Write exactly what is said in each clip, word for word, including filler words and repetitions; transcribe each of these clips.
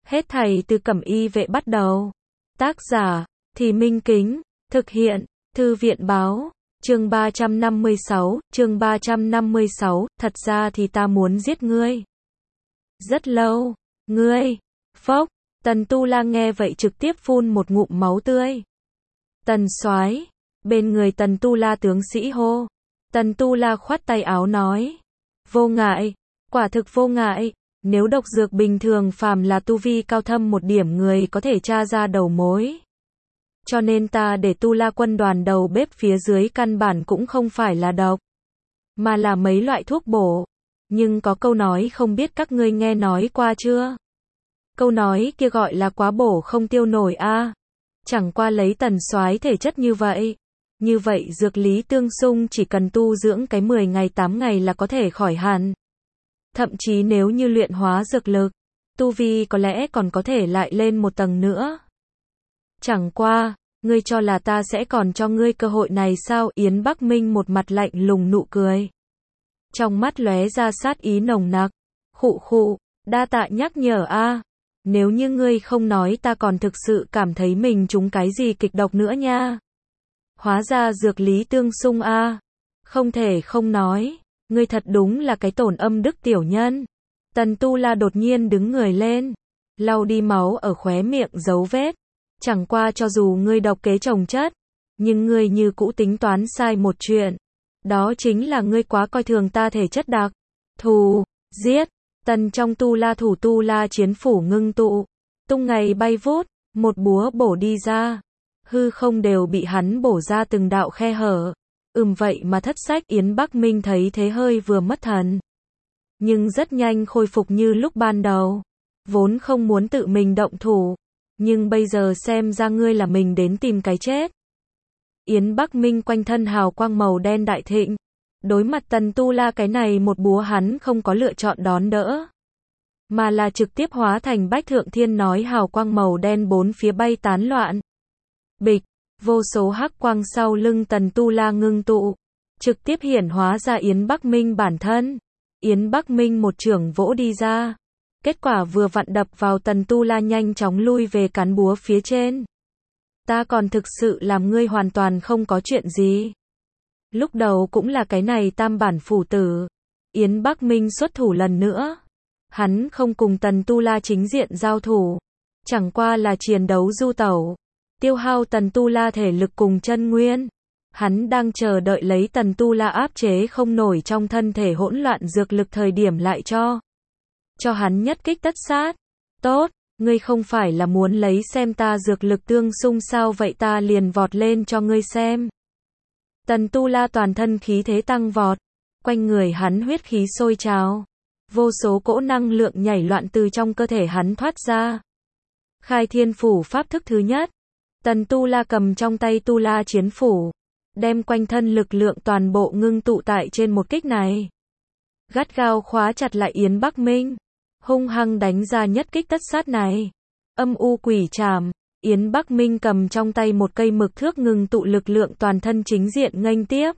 Hết thảy từ Cẩm Y Vệ bắt đầu. Tác giả, Thì Minh Kính, thực hiện, Thư viện báo, chương ba trăm năm mươi sáu, chương ba trăm năm mươi sáu, thật ra thì ta muốn giết ngươi. Rất lâu, ngươi, phốc, Tần Tu La nghe vậy trực tiếp phun một ngụm máu tươi. Tần soái, bên người Tần Tu La tướng sĩ hô. Tần Tu La khoát tay áo nói, vô ngại, quả thực vô ngại. Nếu độc dược bình thường phàm là tu vi cao thâm một điểm người có thể tra ra đầu mối. Cho nên ta để Tu La quân đoàn đầu bếp phía dưới căn bản cũng không phải là độc, mà là mấy loại thuốc bổ. Nhưng có câu nói không biết các ngươi nghe nói qua chưa? Câu nói kia gọi là quá bổ không tiêu nổi a. À. Chẳng qua lấy Tần soái thể chất như vậy. Như vậy dược lý tương xung chỉ cần tu dưỡng cái mười ngày tám ngày là có thể khỏi hẳn. Thậm chí nếu như luyện hóa dược lực, tu vi có lẽ còn có thể lại lên một tầng nữa. Chẳng qua, ngươi cho là ta sẽ còn cho ngươi cơ hội này sao? Yến Bắc Minh một mặt lạnh lùng nụ cười. Trong mắt lóe ra sát ý nồng nặc. Khụ khụ, đa tạ nhắc nhở a. À. Nếu như ngươi không nói ta còn thực sự cảm thấy mình trúng cái gì kịch độc nữa nha. Hóa ra dược lý tương xung a. À. Không thể không nói. Ngươi thật đúng là cái tổn âm đức tiểu nhân. Tần Tu La đột nhiên đứng người lên, lau đi máu ở khóe miệng dấu vết. Chẳng qua cho dù ngươi độc kế chồng chất, nhưng ngươi như cũ tính toán sai một chuyện. Đó chính là ngươi quá coi thường ta thể chất đặc thù. Giết. Tần trong Tu La thủ Tu La chiến phủ ngưng tụ, tung ngày bay vút, một búa bổ đi ra. Hư không đều bị hắn bổ ra từng đạo khe hở. Ừm vậy mà thất sách Yến Bắc Minh thấy thế hơi vừa mất thần. Nhưng rất nhanh khôi phục như lúc ban đầu. Vốn không muốn tự mình động thủ. Nhưng bây giờ xem ra ngươi là mình đến tìm cái chết. Yến Bắc Minh quanh thân hào quang màu đen đại thịnh. Đối mặt Tần Tu La cái này một búa hắn không có lựa chọn đón đỡ. Mà là trực tiếp hóa thành Bách Thượng Thiên nói hào quang màu đen bốn phía bay tán loạn. Bịch. Vô số hắc quang sau lưng Tần Tu La ngưng tụ, trực tiếp hiển hóa ra Yến Bắc Minh bản thân. Yến Bắc Minh một chưởng vỗ đi ra. Kết quả vừa vặn đập vào Tần Tu La nhanh chóng lui về cán búa phía trên. Ta còn thực sự làm ngươi hoàn toàn không có chuyện gì. Lúc đầu cũng là cái này tam bản phủ tử. Yến Bắc Minh xuất thủ lần nữa. Hắn không cùng Tần Tu La chính diện giao thủ. Chẳng qua là chiến đấu du tẩu. Tiêu hao Tần Tu La thể lực cùng chân nguyên. Hắn đang chờ đợi lấy Tần Tu La áp chế không nổi trong thân thể hỗn loạn dược lực thời điểm lại cho. Cho hắn nhất kích tất sát. Tốt, ngươi không phải là muốn lấy xem ta dược lực tương xung sao vậy ta liền vọt lên cho ngươi xem. Tần Tu La toàn thân khí thế tăng vọt. Quanh người hắn huyết khí sôi trào. Vô số cỗ năng lượng nhảy loạn từ trong cơ thể hắn thoát ra. Khai Thiên Phủ pháp thức thứ nhất. Tần Tu La cầm trong tay Tu La chiến phủ, đem quanh thân lực lượng toàn bộ ngưng tụ tại trên một kích này. Gắt gao khóa chặt lại Yến Bắc Minh, hung hăng đánh ra nhất kích tất sát này. Âm u quỷ trảm, Yến Bắc Minh cầm trong tay một cây mực thước ngưng tụ lực lượng toàn thân chính diện nghênh tiếp.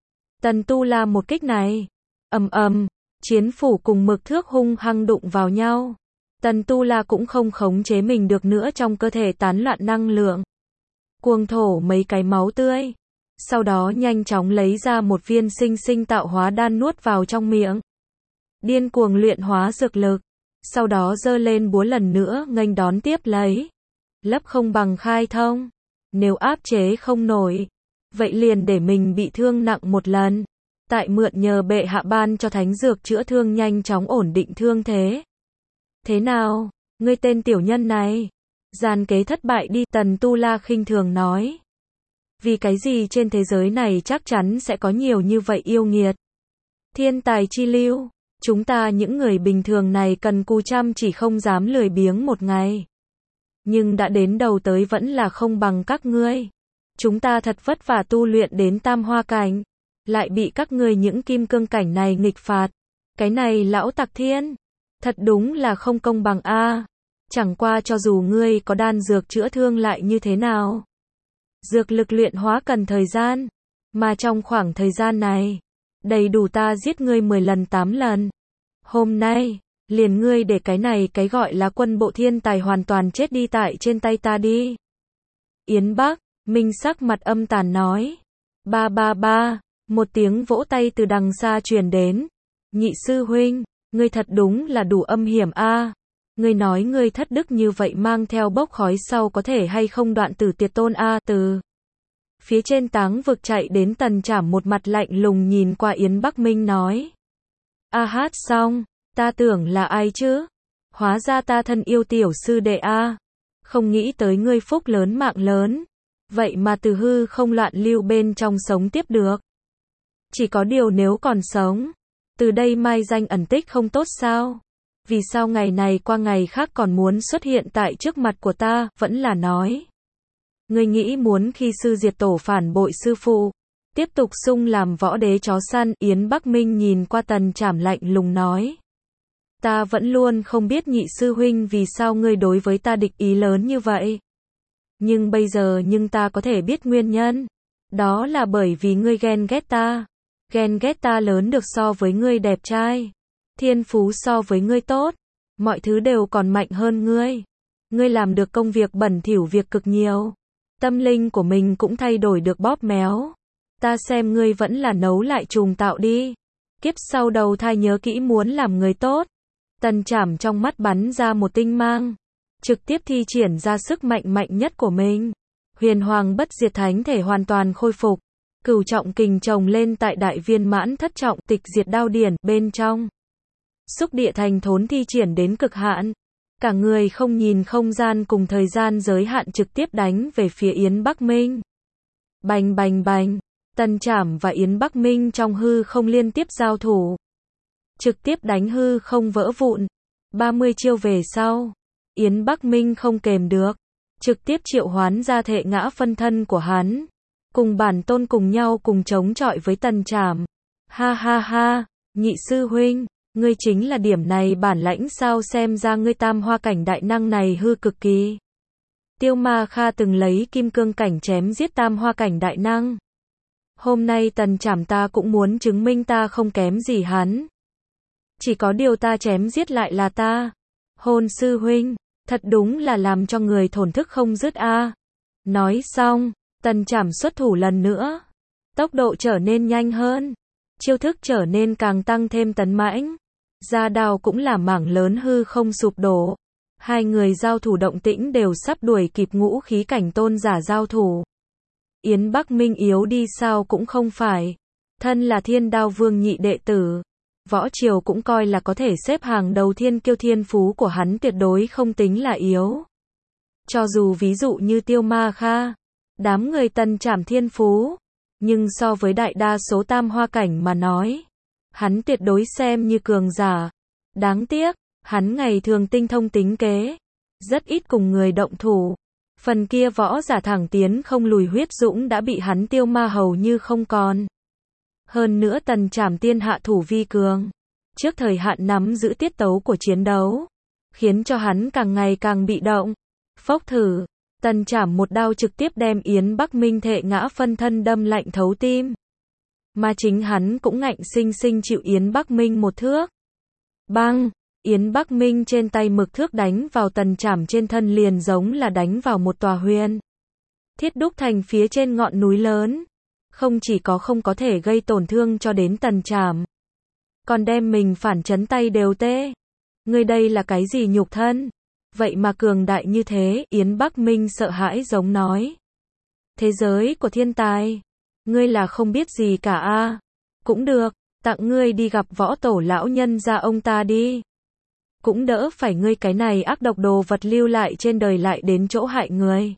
Tần Tu La một kích này, ầm ầm, chiến phủ cùng mực thước hung hăng đụng vào nhau. Tần Tu La cũng không khống chế mình được nữa trong cơ thể tán loạn năng lượng. Cuồng thổ mấy cái máu tươi. Sau đó nhanh chóng lấy ra một viên sinh sinh tạo hóa đan nuốt vào trong miệng. Điên cuồng luyện hóa dược lực. Sau đó giơ lên búa lần nữa nghênh đón tiếp lấy. Lấp không bằng khai thông. Nếu áp chế không nổi, vậy liền để mình bị thương nặng một lần. Tại mượn nhờ bệ hạ ban cho thánh dược chữa thương nhanh chóng ổn định thương thế. Thế nào, ngươi tên tiểu nhân này? Gian kế thất bại đi, Tần Tu La khinh thường nói. Vì cái gì trên thế giới này chắc chắn sẽ có nhiều như vậy yêu nghiệt. Thiên tài chi lưu, chúng ta những người bình thường này cần cù chăm chỉ không dám lười biếng một ngày. Nhưng đã đến đầu tới vẫn là không bằng các ngươi. Chúng ta thật vất vả tu luyện đến tam hoa cảnh, lại bị các ngươi những kim cương cảnh này nghịch phạt. Cái này lão tặc thiên, thật đúng là không công bằng a. À. Chẳng qua cho dù ngươi có đan dược chữa thương lại như thế nào. Dược lực luyện hóa cần thời gian, mà trong khoảng thời gian này, đầy đủ ta giết ngươi mười lần tám lần. Hôm nay, Liền ngươi để cái này cái gọi là quân bộ thiên tài hoàn toàn chết đi tại trên tay ta đi. Yến Bắc Minh sắc mặt âm tàn nói. Ba ba ba, một tiếng vỗ tay từ đằng xa truyền đến. Nhị sư huynh, ngươi thật đúng là đủ âm hiểm a. Ngươi nói ngươi thất đức như vậy mang theo bốc khói sau có thể hay không đoạn tử tiệt tôn a. Từ phía trên táng vực chạy đến Tần Trảm một mặt lạnh lùng nhìn qua Yến Bắc Minh nói. A hát xong, ta tưởng là ai chứ? Hóa ra ta thân yêu tiểu sư đệ a. Không nghĩ tới ngươi phúc lớn mạng lớn. Vậy mà từ hư không loạn lưu bên trong sống tiếp được. Chỉ có điều nếu còn sống, từ đây mai danh ẩn tích không tốt sao? Vì sao ngày này qua ngày khác còn muốn xuất hiện tại trước mặt của ta, vẫn là nói. Ngươi nghĩ muốn khi sư diệt tổ phản bội sư phụ, tiếp tục sung làm võ đế chó săn. Yến Bắc Minh nhìn qua Tần Trảm lạnh lùng nói. Ta vẫn luôn không biết nhị sư huynh vì sao ngươi đối với ta địch ý lớn như vậy. Nhưng bây giờ nhưng ta có thể biết nguyên nhân. Đó là bởi vì ngươi ghen ghét ta. Ghen ghét ta lớn được so với ngươi đẹp trai. Thiên phú so với ngươi tốt. Mọi thứ đều còn mạnh hơn ngươi. Ngươi làm được công việc bẩn thỉu việc cực nhiều. Tâm linh của mình cũng thay đổi được bóp méo. Ta xem ngươi vẫn là nấu lại trùng tạo đi. Kiếp sau đầu thai nhớ kỹ muốn làm người tốt. Tần Trảm trong mắt bắn ra một tinh mang. Trực tiếp thi triển ra sức mạnh mạnh nhất của mình. Huyền Hoàng bất diệt thánh thể hoàn toàn khôi phục. Cửu trọng kình chồng lên tại đại viên mãn thất trọng tịch diệt đao điển bên trong. Xúc địa thành thốn thi triển đến cực hạn. Cả người không nhìn không gian cùng thời gian giới hạn trực tiếp đánh về phía Yến Bắc Minh. Bành bành bành. Tần Trảm và Yến Bắc Minh trong hư không liên tiếp giao thủ. Trực tiếp đánh hư không vỡ vụn. ba mươi chiêu về sau. Yến Bắc Minh không kềm được. Trực tiếp triệu hoán ra thể ngã phân thân của hắn. Cùng bản tôn cùng nhau cùng chống chọi với Tần Trảm. Ha ha ha, nhị sư huynh, ngươi chính là điểm này bản lãnh sao, xem ra ngươi tam hoa cảnh đại năng này hư cực kỳ. Tiêu Ma Kha từng lấy kim cương cảnh chém giết tam hoa cảnh đại năng. Hôm nay Tần Trảm ta cũng muốn chứng minh ta không kém gì hắn. Chỉ có điều ta chém giết lại là ta. Hôn sư huynh, thật đúng là làm cho người thổn thức không dứt a. Nói xong, Tần Trảm xuất thủ lần nữa. Tốc độ trở nên nhanh hơn. Chiêu thức trở nên càng tăng thêm tấn mãnh. Ra đao cũng là mảng lớn hư không sụp đổ. Hai người giao thủ động tĩnh đều sắp đuổi kịp ngũ khí cảnh tôn giả giao thủ. Yến Bắc Minh yếu đi sao cũng không phải. Thân là Thiên Đao Vương nhị đệ tử. Võ triều cũng coi là có thể xếp hàng đầu thiên kiêu, thiên phú của hắn tuyệt đối không tính là yếu. Cho dù ví dụ như Tiêu Ma Kha, đám người Tần Trảm thiên phú, nhưng so với đại đa số tam hoa cảnh mà nói, hắn tuyệt đối xem như cường giả. Đáng tiếc, hắn ngày thường tinh thông tính kế, rất ít cùng người động thủ. Phần kia võ giả thẳng tiến không lùi huyết dũng đã bị hắn tiêu ma hầu như không còn. Hơn nữa Tần Trảm tiên hạ thủ vi cường, trước thời hạn nắm giữ tiết tấu của chiến đấu, khiến cho hắn càng ngày càng bị động. Phốc thử, Tần Trảm một đao trực tiếp đem Yến Bắc Minh thệ ngã phân thân đâm lạnh thấu tim. Mà chính hắn cũng ngạnh sinh sinh chịu Yến Bắc Minh một thước. Bang, Yến Bắc Minh trên tay mực thước đánh vào Tần Trảm trên thân liền giống là đánh vào một tòa huyền thiết đúc thành phía trên ngọn núi lớn. Không chỉ có không có thể gây tổn thương cho đến Tần Trảm, còn đem mình phản chấn tay đều tê. Ngươi đây là cái gì nhục thân? Vậy mà cường đại như thế, Yến Bắc Minh sợ hãi giống nói. Thế giới của thiên tài, ngươi là không biết gì cả a. Cũng được, tặng ngươi đi gặp võ tổ lão nhân gia ông ta đi. Cũng đỡ phải ngươi cái này ác độc đồ vật lưu lại trên đời lại đến chỗ hại người.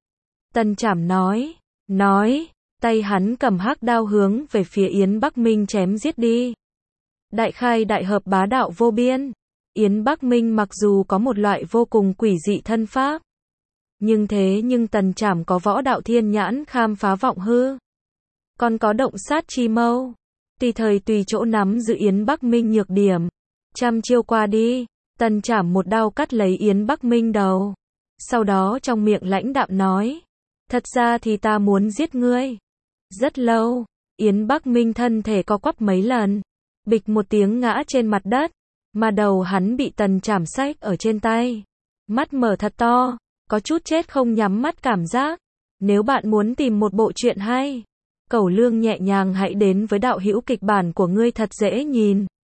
Tần Trảm nói, nói, tay hắn cầm hắc đao hướng về phía Yến Bắc Minh chém giết đi. Đại khai đại hợp bá đạo vô biên. Yến Bắc Minh mặc dù có một loại vô cùng quỷ dị thân pháp, nhưng thế nhưng Tần Trảm có võ đạo thiên nhãn khám phá vọng hư, còn có động sát chi mâu, tùy thời tùy chỗ nắm giữ Yến Bắc Minh nhược điểm. Trăm chiêu qua đi, Tần Trảm một đao cắt lấy Yến Bắc Minh đầu. Sau đó trong miệng lãnh đạm nói, thật ra thì ta muốn giết ngươi. Rất lâu, Yến Bắc Minh thân thể co quắp mấy lần, bịch một tiếng ngã trên mặt đất. mà đầu hắn bị Tần Trảm xách ở trên tay. Mắt mở thật to, có chút chết không nhắm mắt cảm giác. Nếu bạn muốn tìm một bộ truyện hay, Cẩu Lương nhẹ nhàng hãy đến với đạo hữu kịch bản của ngươi thật dễ nhìn.